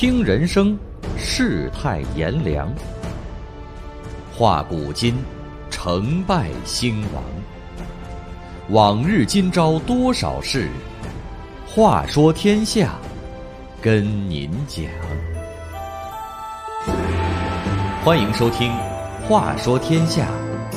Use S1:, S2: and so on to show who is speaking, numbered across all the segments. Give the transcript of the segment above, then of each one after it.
S1: 听人生，世态炎凉，话古今，成败兴亡。往日今朝多少事，话说天下，跟您讲。欢迎收听《话说天下》。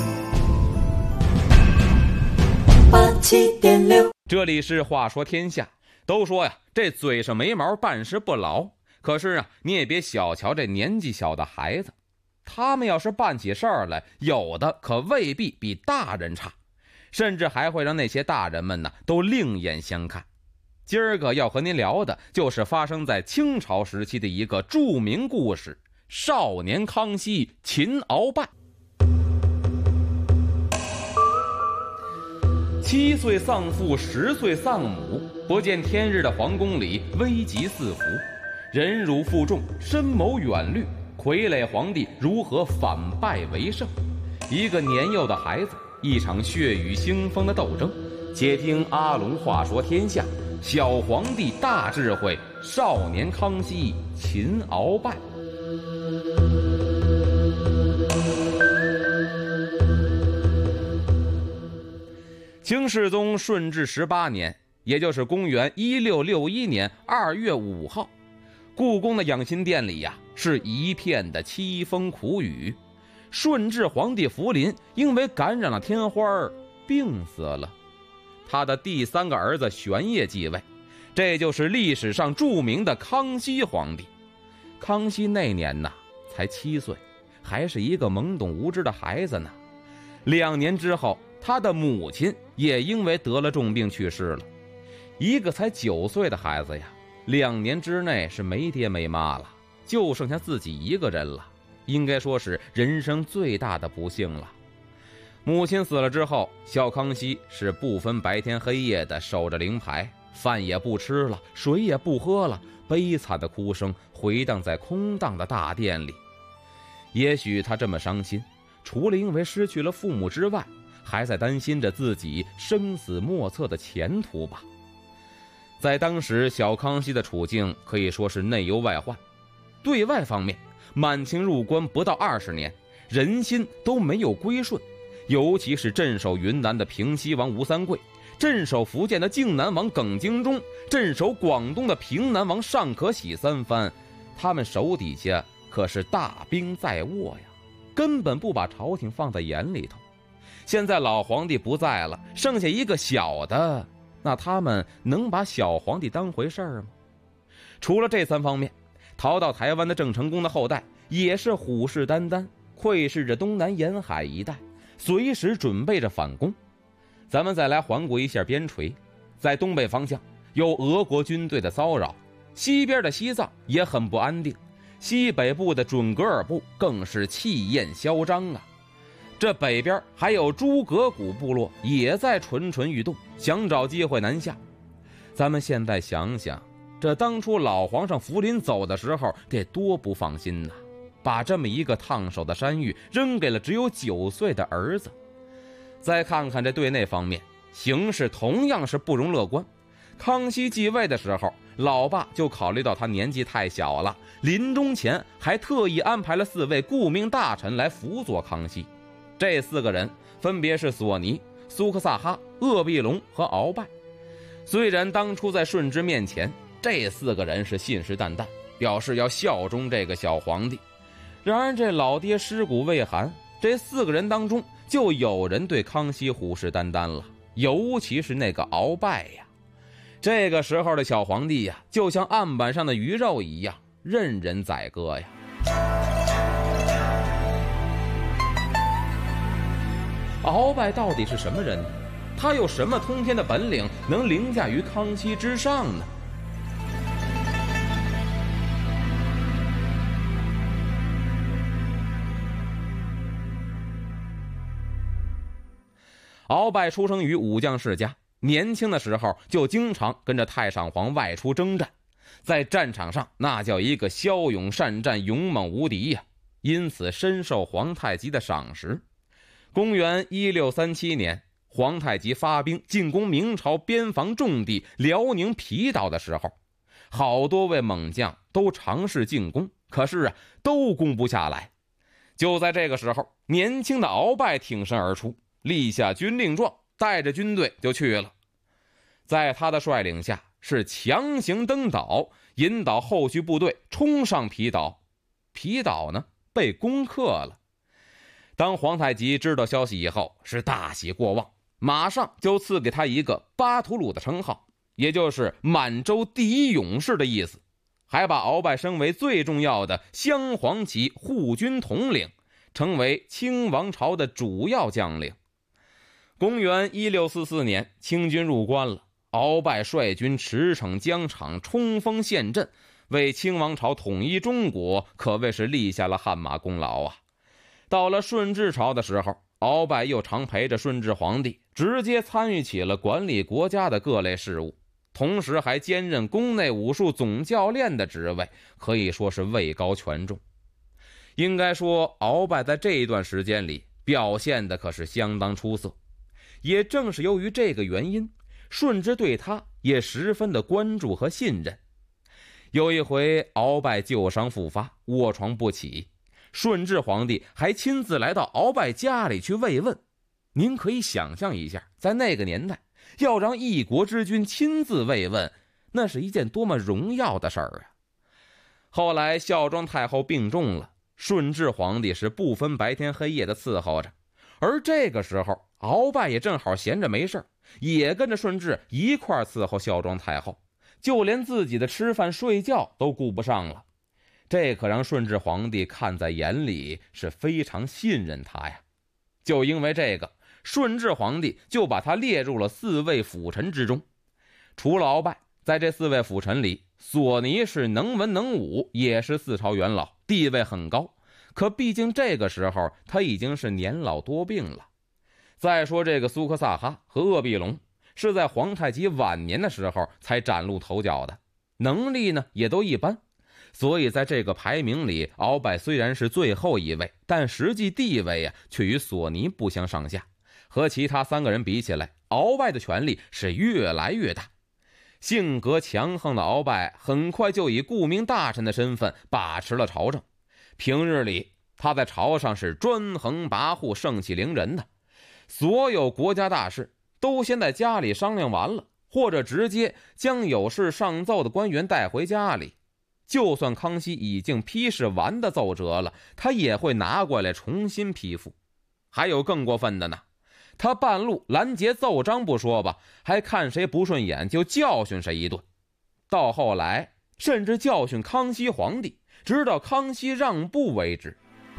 S2: 87.6，这里是话说天下。都说呀，这嘴上没毛，办事不牢。可是啊，你也别小瞧这年纪小的孩子，他们要是办起事儿来，有的可未必比大人差，甚至还会让那些大人们呢都另眼相看。今儿个要和您聊的就是发生在清朝时期的一个著名故事——少年康熙擒鳌拜。7岁丧父，10岁丧母，不见天日的皇宫里危急四伏，忍辱负重，深谋远虑，傀儡皇帝如何反败为胜？一个年幼的孩子，一场血雨腥风的斗争。且听阿龙话说天下，小皇帝大智慧，少年康熙擒鳌拜。清世宗顺治18年，也就是公元1661年2月5号，故宫的养心殿里呀，是一片的凄风苦雨。顺治皇帝福临因为感染了天花病死了，他的第3个儿子玄烨继位，这就是历史上著名的康熙皇帝。康熙那年呢，才7岁，还是一个懵懂无知的孩子呢。2年之后，他的母亲也因为得了重病去世了。一个才9岁的孩子呀，2年之内是没爹没妈了，就剩下自己一个人了，应该说是人生最大的不幸了。母亲死了之后，小康熙是不分白天黑夜的守着灵牌，饭也不吃了，水也不喝了，悲惨的哭声回荡在空荡的大殿里。也许他这么伤心，除了因为失去了父母之外，还在担心着自己生死莫测的前途吧。在当时，小康熙的处境可以说是内忧外患。对外方面，满清入关不到20年，人心都没有归顺，尤其是镇守云南的平西王吴三桂，镇守福建的靖南王耿精忠，镇守广东的平南王尚可喜3藩，他们手底下可是大兵在握呀，根本不把朝廷放在眼里头。现在老皇帝不在了，剩下一个小的，那他们能把小皇帝当回事儿吗？除了这3方面，逃到台湾的郑成功的后代也是虎视眈眈，窥视着东南沿海一带，随时准备着反攻。咱们再来环顾一下边陲，在东北方向有俄国军队的骚扰，西边的西藏也很不安定，西北部的准噶尔部更是气焰嚣张啊。这北边还有诸葛古部落也在蠢蠢欲动，想找机会南下。咱们现在想想，这当初老皇上福临走的时候得多不放心呐，把这么一个烫手的山芋扔给了只有9岁的儿子。再看看这对内方面，形势同样是不容乐观。康熙继位的时候，老爸就考虑到他年纪太小了，临终前还特意安排了4位顾命大臣来辅佐康熙。这4个人分别是索尼、苏克萨哈、鄂必隆和鳌拜。虽然当初在顺治面前，这4个人是信誓旦旦，表示要效忠这个小皇帝，然而这老爹尸骨未寒，这4个人当中就有人对康熙虎视眈眈了，尤其是那个鳌拜呀。这个时候的小皇帝呀，就像案板上的鱼肉一样，任人宰割呀。鳌拜到底是什么人呢？他有什么通天的本领能凌驾于康熙之上呢？鳌拜出生于武将世家，年轻的时候就经常跟着太上皇外出征战，在战场上那叫一个骁勇善战，勇猛无敌呀，因此深受皇太极的赏识。公元1637年，皇太极发兵进攻明朝边防重地辽宁皮岛的时候， 好多位猛将都尝试进攻，可是都攻不下来。就在这个时候，年轻的鳌拜挺身而出，立下军令状，带着军队就去了。在他的率领下，是强行登岛，引导后续部队冲上皮岛。皮岛呢，被攻克了。当皇太极知道消息以后，是大喜过望，马上就赐给他一个巴图鲁的称号，也就是满洲第一勇士的意思，还把鳌拜升为最重要的镶黄旗护军统领，成为清王朝的主要将领。公元1644年，清军入关了，鳌拜率军驰骋疆场，冲锋陷阵，为清王朝统一中国可谓是立下了汗马功劳啊。到了顺治朝的时候，鳌拜又常陪着顺治皇帝，直接参与起了管理国家的各类事务，同时还兼任宫内武术总教练的职位，可以说是位高权重。应该说，鳌拜在这一段时间里表现的可是相当出色。也正是由于这个原因，顺治对他也十分的关注和信任。有一回，鳌拜旧伤复发，卧床不起，顺治皇帝还亲自来到鳌拜家里去慰问。您可以想象一下，在那个年代，要让一国之君亲自慰问，那是一件多么荣耀的事儿啊！后来孝庄太后病重了，顺治皇帝是不分白天黑夜的伺候着，而这个时候鳌拜也正好闲着没事，也跟着顺治一块伺候孝庄太后，就连自己的吃饭睡觉都顾不上了。这可让顺治皇帝看在眼里，是非常信任他呀。就因为这个，顺治皇帝就把他列入了4位辅臣之中。除了鳌拜，在这4位辅臣里，索尼是能文能武，也是4朝元老，地位很高。可毕竟这个时候他已经是年老多病了。再说这个苏克萨哈和鄂必龙，是在皇太极晚年的时候才崭露头角的，能力呢也都一般。所以在这个排名里，鳌拜虽然是最后一位，但实际地位却与索尼不相上下。和其他3个人比起来，鳌拜的权力是越来越大。性格强横的鳌拜很快就以顾命大臣的身份把持了朝政。平日里他在朝上是专横跋扈，盛气凌人的。所有国家大事都先在家里商量完了，或者直接将有事上奏的官员带回家里。就算康熙已经批示完的奏折了，他也会拿过来重新批复。还有更过分的呢，他半路拦截奏章不说吧，还看谁不顺眼就教训谁一顿。到后来甚至教训康熙皇帝，直到康熙让步为止。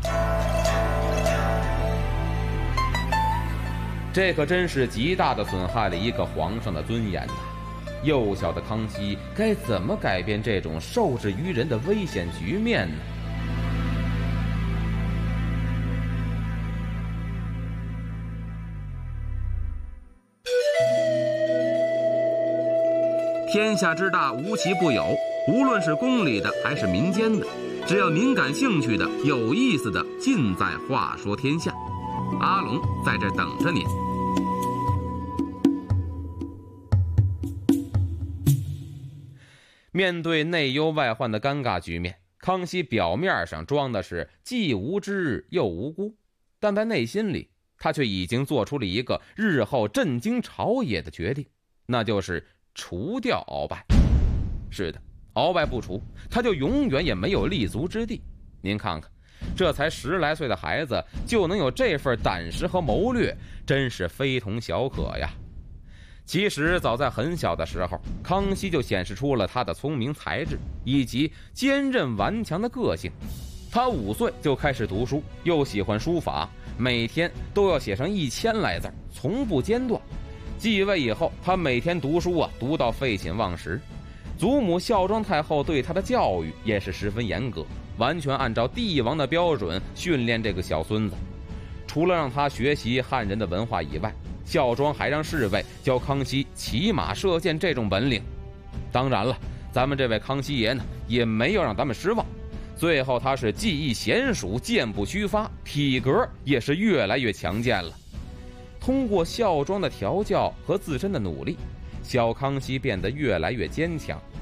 S2: 这可真是极大的损害了一个皇上的尊严呐！幼小的康熙该怎么改变这种受制于人的危险局面呢？天下之大，无奇不有，无论是宫里的还是民间的，只要您感兴趣的、有意思的，尽在话说天下。阿龙在这等着您。面对内忧外患的尴尬局面，康熙表面上装的是既无知又无辜，但在内心里他却已经做出了一个日后震惊朝野的决定，那就是除掉鳌拜。是的，鳌拜不除，他就永远也没有立足之地。您看看，这才10来岁的孩子就能有这份胆识和谋略，真是非同小可呀。其实早在很小的时候，康熙就显示出了他的聪明才智以及坚韧顽强的个性。他5岁就开始读书，又喜欢书法，每天都要写上1000来字，从不间断。继位以后，他每天读书读到废寝忘食。祖母孝庄太后对他的教育也是十分严格，完全按照帝王的标准训练这个小孙子。除了让他学习汉人的文化以外，孝庄还让侍卫教康熙骑马射箭这种本领。当然了，咱们这位康熙爷呢，也没有让咱们失望。最后他是技艺娴熟，箭不虚发，体格也是越来越强健了。通过孝庄的调教和自身的努力，小康熙变得越来越坚强，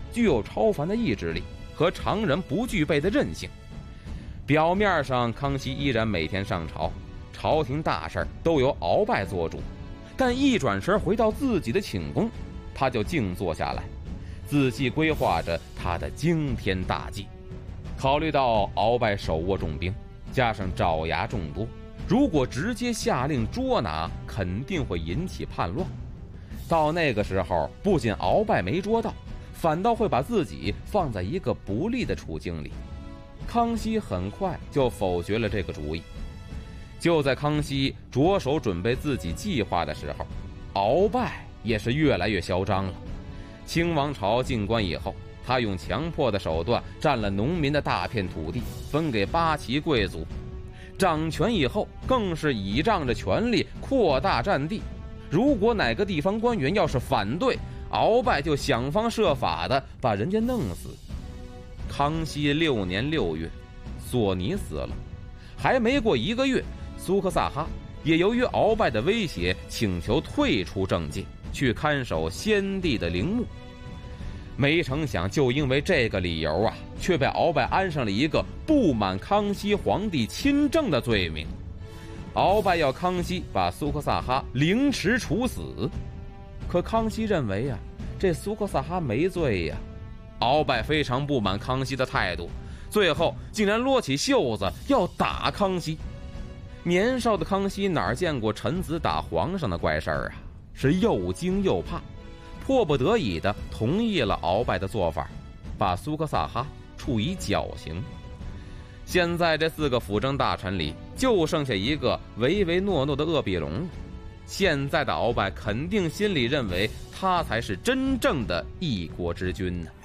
S2: 具有超凡的意志力和常人不具备的韧性。表面上康熙依然每天上朝，朝廷大事都由鳌拜做主，但一转身回到自己的寝宫，他就静坐下来，仔细规划着他的惊天大计。考虑到鳌拜手握重兵，加上爪牙众多，如果直接下令捉拿，肯定会引起叛乱。到那个时候，不仅鳌拜没捉到，反倒会把自己放在一个不利的处境里。康熙很快就否决了这个主意。就在康熙着手准备自己计划的时候，鳌拜也是越来越嚣张了。清王朝进关以后，他用强迫的手段占了农民的大片土地，分给八旗贵族。掌权以后，更是倚仗着权力扩大占地。如果哪个地方官员要是反对，鳌拜就想方设法的把人家弄死。康熙6年6月，索尼死了，还没过1个月，苏克萨哈也由于鳌拜的威胁，请求退出政界，去看守先帝的陵墓。没成想，就因为这个理由却被鳌拜安上了一个不满康熙皇帝亲政的罪名。鳌拜要康熙把苏克萨哈凌迟处死，可康熙认为这苏克萨哈没罪呀。鳌拜非常不满康熙的态度，最后竟然撸起袖子要打康熙。年少的康熙哪见过臣子打皇上的怪事儿是又惊又怕，迫不得已的同意了鳌拜的做法，把苏克萨哈处以绞刑。现在这4个辅政大臣里，就剩下一个唯唯诺诺的鄂必隆了。现在的鳌拜肯定心里认为他才是真正的一国之君呢。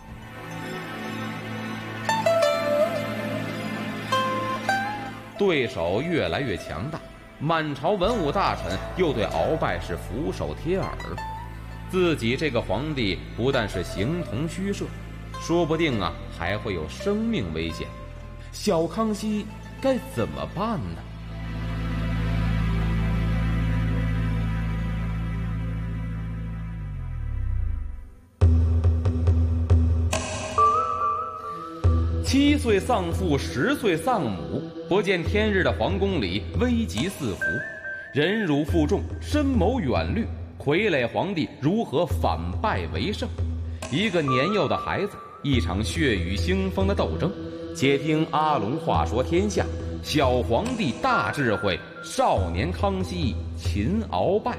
S2: 对手越来越强大，满朝文武大臣又对鳌拜是俯首帖耳。自己这个皇帝不但是形同虚设，说不定还会有生命危险。小康熙该怎么办呢？7岁丧父，10岁丧母，不见天日的皇宫里危急四伏，忍辱负重，深谋远虑，傀儡皇帝如何反败为胜？一个年幼的孩子，一场血雨腥风的斗争。且听阿龙话说天下，小皇帝大智慧，少年康熙擒鳌拜。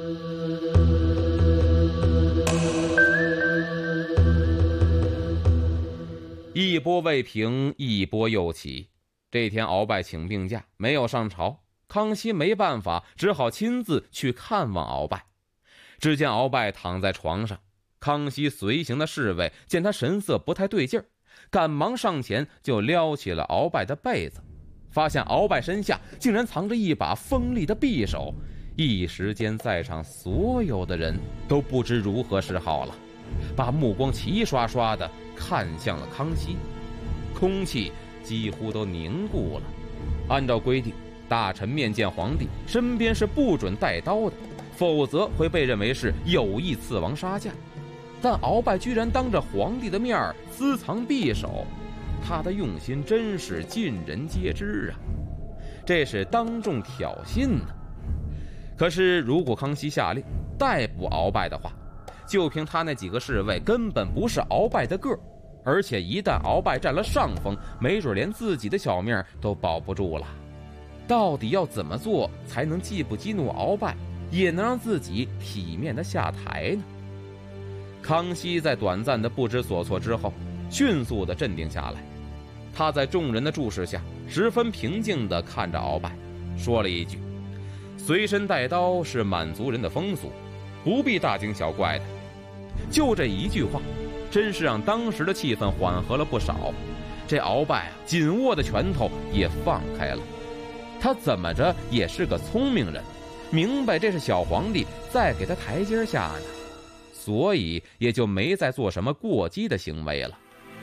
S2: 一波未平，一波又起。这天鳌拜请病假，没有上朝，康熙没办法，只好亲自去看望鳌拜。只见鳌拜躺在床上，康熙随行的侍卫见他神色不太对劲儿，赶忙上前就撩起了鳌拜的被子，发现鳌拜身下竟然藏着一把锋利的匕首。一时间在场所有的人都不知如何是好了，把目光齐刷刷地看向了康熙。空气几乎都凝固了。按照规定，大臣面见皇帝身边是不准带刀的，否则会被认为是有意刺王杀驾。但鳌拜居然当着皇帝的面私藏匕首，他的用心真是尽人皆知这是当众挑衅呢。可是如果康熙下令逮捕鳌拜的话，就凭他那几个侍卫根本不是鳌拜的个儿，而且一旦鳌拜占了上风，没准连自己的小命都保不住了。到底要怎么做才能既不激怒鳌拜，也能让自己体面的下台呢？康熙在短暂的不知所措之后，迅速的镇定下来。他在众人的注视下，十分平静地看着鳌拜，说了一句：随身带刀是满族人的风俗，不必大惊小怪的。就这一句话，真是让当时的气氛缓和了不少。这鳌拜紧握的拳头也放开了。他怎么着也是个聪明人，明白这是小皇帝在给他台阶下呢，所以也就没再做什么过激的行为了。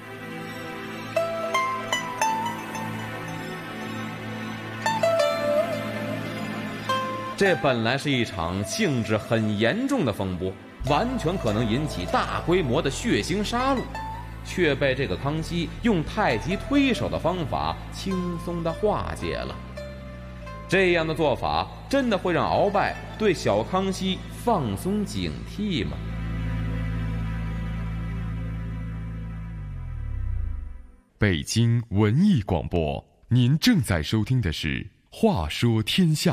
S2: 这本来是一场性质很严重的风波，完全可能引起大规模的血腥杀戮， 却被这个康熙用太极推手的方法轻松地化解了。这样的做法真的会让鳌拜对小康熙放松警惕吗？
S3: 北京文艺广播，您正在收听的是《话说天下》。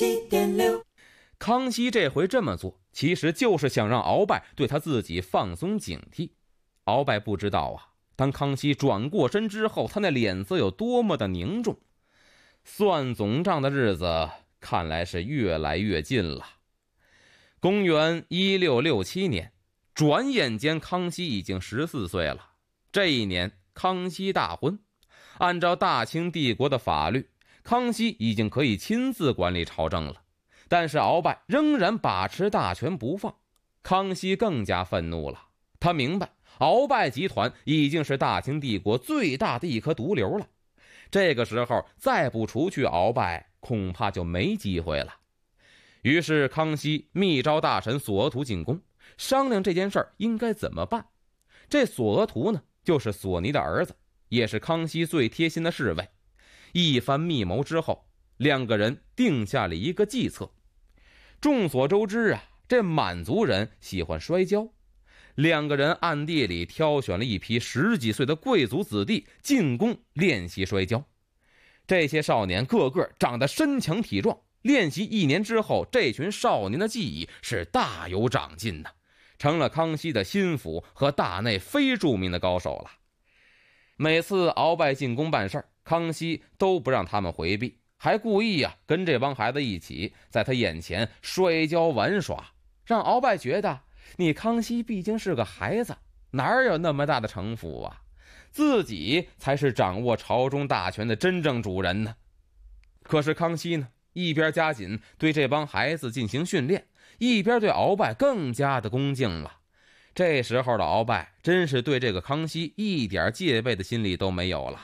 S2: 康熙这回这么做，其实就是想让鳌拜对他自己放松警惕。鳌拜不知道啊，当康熙转过身之后，他那脸色有多么的凝重。算总账的日子看来是越来越近了。公元1667年，转眼间康熙已经14岁了。这一年康熙大婚，按照大清帝国的法律，康熙已经可以亲自管理朝政了，但是鳌拜仍然把持大权不放。康熙更加愤怒了，他明白鳌拜集团已经是大清帝国最大的一颗毒瘤了，这个时候再不除去鳌拜，恐怕就没机会了。于是康熙密召大臣索额图进宫，商量这件事儿应该怎么办。这索额图呢，就是索尼的儿子，也是康熙最贴心的侍卫。一番密谋之后，两个人定下了一个计策。众所周知啊，这满族人喜欢摔跤，两个人暗地里挑选了一批10几岁的贵族子弟进宫练习摔跤。这些少年个个长得身强体壮，练习1年之后，这群少年的技艺是大有长进的，成了康熙的心腹和大内非著名的高手了。每次鳌拜进宫办事儿，康熙都不让他们回避，还故意跟这帮孩子一起在他眼前摔跤玩耍，让鳌拜觉得你康熙毕竟是个孩子，哪有那么大的城府啊，自己才是掌握朝中大权的真正主人呢。可是康熙呢，一边加紧对这帮孩子进行训练，一边对鳌拜更加的恭敬了。这时候的鳌拜真是对这个康熙一点戒备的心理都没有了。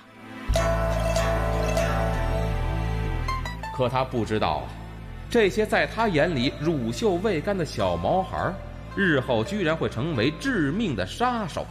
S2: 可他不知道啊，这些在他眼里乳臭未干的小毛孩，日后居然会成为致命的杀手。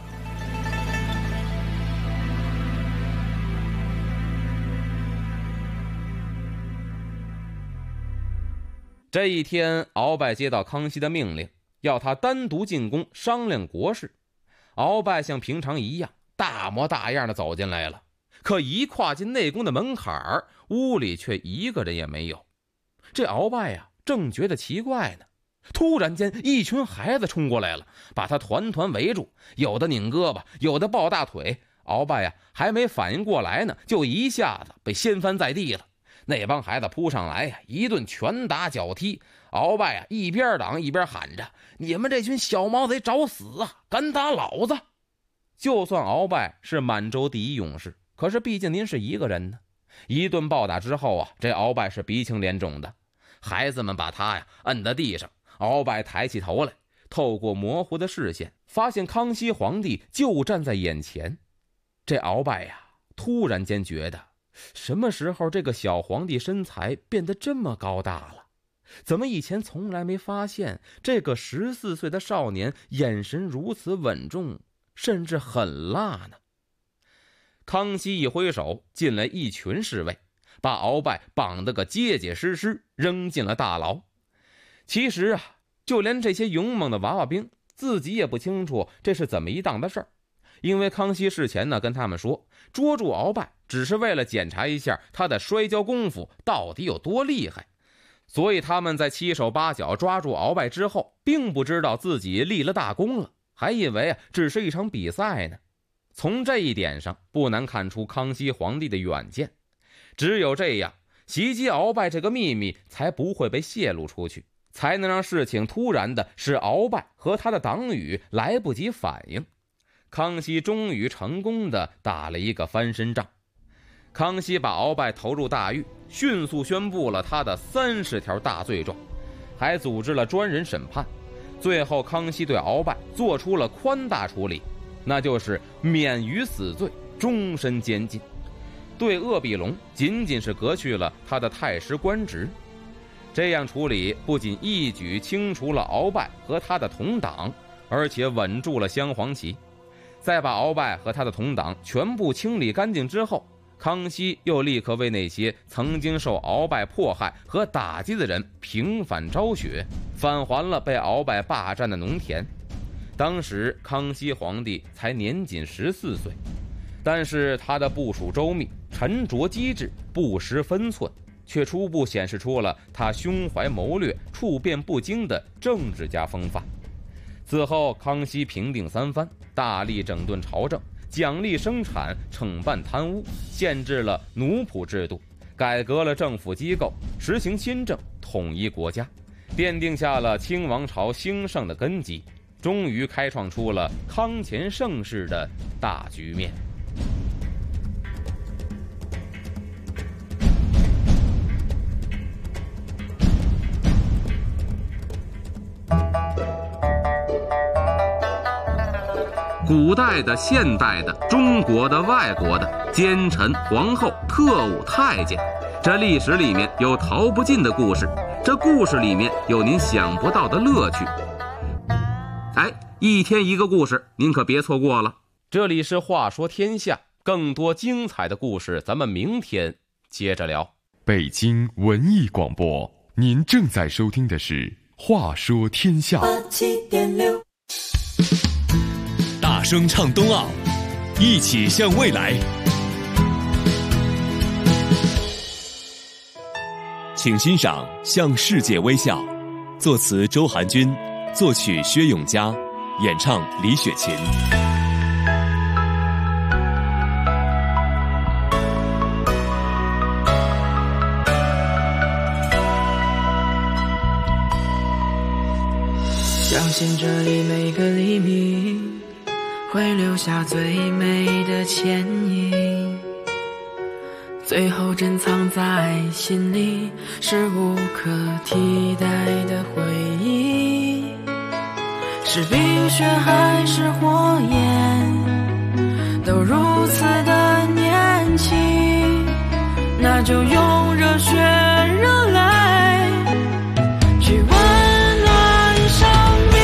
S2: 这一天，鳌拜接到康熙的命令，要他单独进宫商量国事。鳌拜像平常一样大模大样的走进来了，可一跨进内宫的门槛，屋里却一个人也没有。这鳌拜正觉得奇怪呢，突然间一群孩子冲过来了，把他团团围住，有的拧胳膊，有的抱大腿。鳌拜还没反应过来呢，就一下子被掀翻在地了。那帮孩子扑上来一顿拳打脚踢。鳌拜一边挡一边喊着：“你们这群小毛贼找死啊，敢打老子！”就算鳌拜是满洲第一勇士，可是毕竟您是一个人呢。一顿暴打之后这鳌拜是鼻青脸肿的。孩子们把他摁在地上，鳌拜抬起头来，透过模糊的视线，发现康熙皇帝就站在眼前。这鳌拜突然间觉得，什么时候这个小皇帝身材变得这么高大了？怎么以前从来没发现这个14岁的少年眼神如此稳重，甚至狠辣呢？康熙一挥手，进来一群侍卫，把鳌拜绑得个结结实实，扔进了大牢。其实就连这些勇猛的娃娃兵自己也不清楚这是怎么一档的事儿。因为康熙事前跟他们说，捉住鳌拜只是为了检查一下他的摔跤功夫到底有多厉害，所以他们在7手8脚抓住鳌拜之后，并不知道自己立了大功了，还以为只是一场比赛呢。从这一点上不难看出康熙皇帝的远见，只有这样，袭击鳌拜这个秘密才不会被泄露出去，才能让事情突然的使鳌拜和他的党羽来不及反应。康熙终于成功的打了一个翻身仗。康熙把鳌拜投入大狱，迅速宣布了他的30条大罪状，还组织了专人审判。最后康熙对鳌拜做出了宽大处理，那就是免于死罪，终身监禁。对鄂必龙仅仅是革去了他的太师官职。这样处理不仅一举清除了鳌拜和他的同党，而且稳住了镶黄旗。 在把鳌拜和他的同党全部清理干净之后，康熙又立刻为那些曾经受鳌拜迫害和打击的人平反昭雪，返还了被鳌拜霸占的农田。当时康熙皇帝才年仅14岁，但是他的部署周密、沉着机智、不失分寸，却初步显示出了他胸怀谋略、处变不惊的政治家风范。此后，康熙平定三藩，大力整顿朝政，奖励生产，惩办贪污，限制了奴仆制度，改革了政府机构，实行新政，统一国家，奠定下了清王朝兴盛的根基，终于开创出了康乾盛世的大局面。古代的、现代的、中国的、外国的，奸臣、皇后、特务、太监，这历史里面有逃不尽的故事，这故事里面有您想不到的乐趣。一天一个故事，您可别错过了。这里是话说天下，更多精彩的故事咱们明天接着聊。
S3: 北京文艺广播，您正在收听的是话说天下。
S4: 87.6大声唱冬奥，一起向未来。请欣赏《向世界微笑》，作词周寒君，作曲薛永嘉，演唱李雪琴。
S5: 相信这里每个黎明会留下最美的倩影，最后珍藏在心里，是无可替代的回忆。是冰雪还是火焰，都如此的年轻，那就用热血热泪去温暖生命。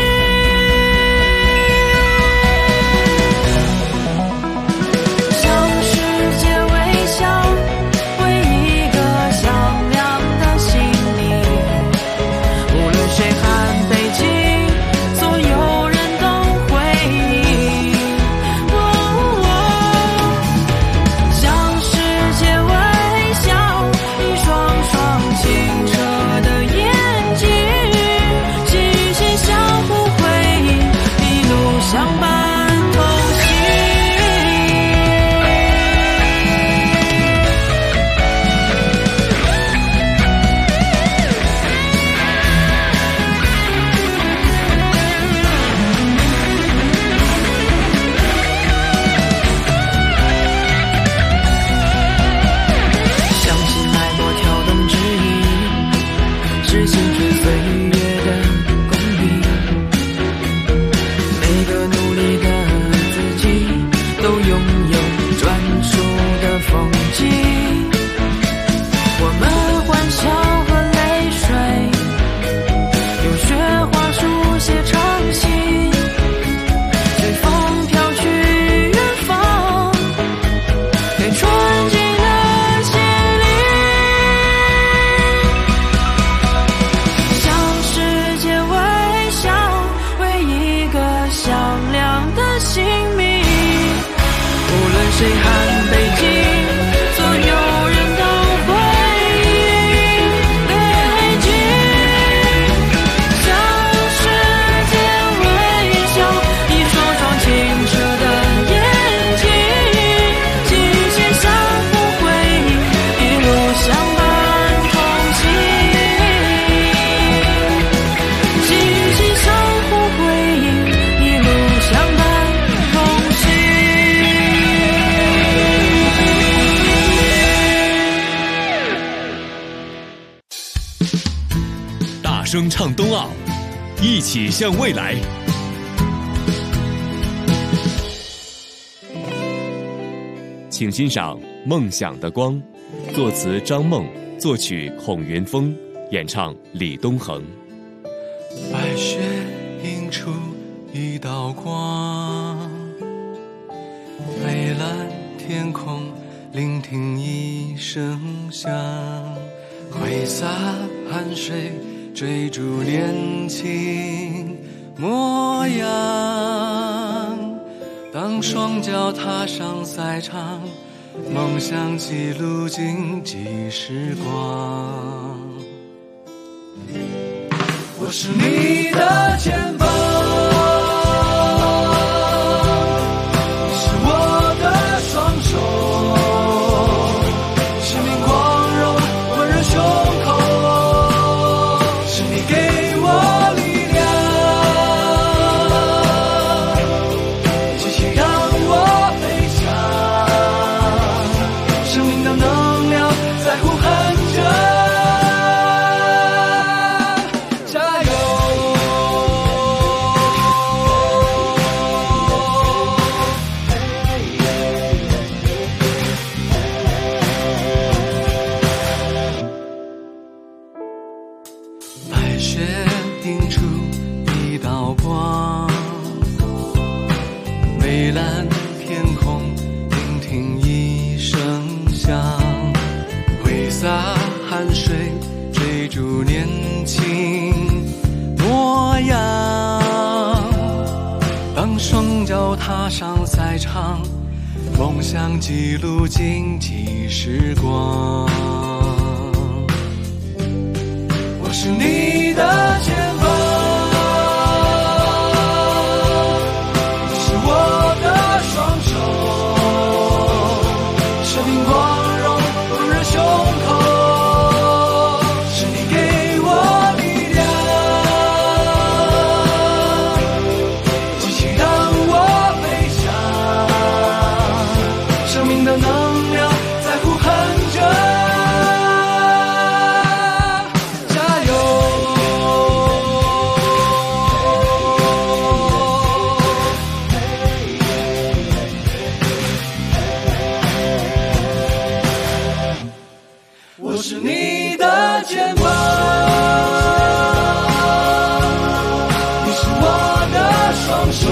S5: 向世界微笑，为一个响亮的心灵，无论谁喊北京，所有人都回应。向世界微笑，一双双清澈的眼睛，心心相互回应，一路相伴同行。相信脉搏跳动指引，是青春岁月的公平。每个努力的自己，都拥有专属的风景。我们欢笑和泪水，用雪花书写长信，随风飘去远方，给纯净的心灵。向世界微笑，为一个响亮的姓名，无论谁喊北京，所有人都回应北京。向世界微笑，一双双清澈的眼睛，心心相互回应，一路相伴同行。心心相互回应，一路相伴同行。
S4: 大声唱冬奥，一起向未来。请欣赏《梦想的光》，作词张梦，作曲孔云峰，演唱李东恒。
S6: 白雪映出一道光， 蔚蓝天空，聆听一声响，挥洒汗水，追逐年轻模样。当双脚踏上赛场，梦想记录竞技时光。我是你的肩膀，你是我的双手，生命光荣温热胸口，是你给我力量，激情让我飞翔，生命的能量在呼喊着。蔚蓝天空，聆听一声响，挥洒汗水，追逐年轻模样。当双脚踏上赛场，梦想记录竞技时光。我是你的肩膀，我是你的肩膀，你是我的双手，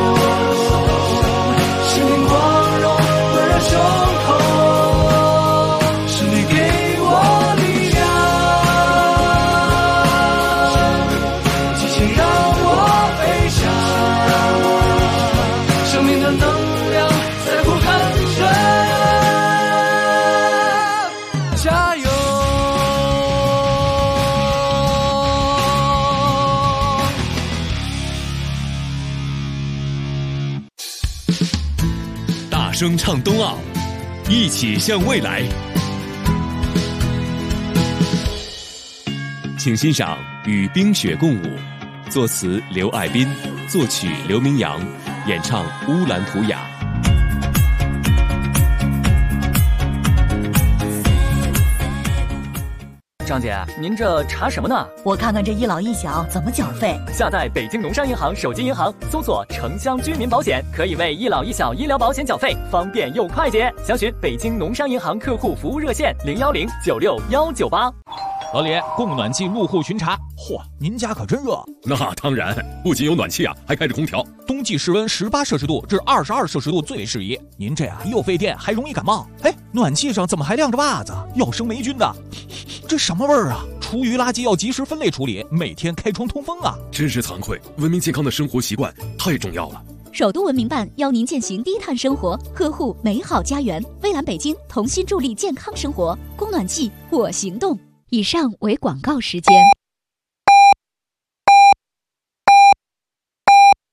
S6: 生命光荣温热胸口，是你给我力量，激情让我飞翔，生命的能量在呼喊着。加油！
S4: 大声唱冬奥，一起向未来。请欣赏《与冰雪共舞》，作词刘爱斌，作曲刘明阳，演唱乌兰图雅。
S7: 张姐，您这查什么呢？
S8: 我看看这一老一小怎么缴费。
S7: 下载北京农商银行手机银行，搜索城乡居民保险，可以为一老一小医疗保险缴费，方便又快捷。详询北京农商银行客户服务热线010961198。
S9: 老李，供暖气入户巡查。嚯，您家可真热。
S10: 那当然，不仅有暖气啊，还开着空调。
S9: 冬季室温18摄氏度至22摄氏度最适宜。您这又费电，还容易感冒。哎，暖气上怎么还晾着袜子？要生霉菌的。这什么味儿啊？厨余垃圾要及时分类处理，每天开窗通风啊。
S10: 真是惭愧，文明健康的生活习惯太重要了。
S11: 首都文明办邀您践行低碳生活，呵护美好家园。蔚蓝北京同心助力健康生活，供暖季我行动。以上为广告时间。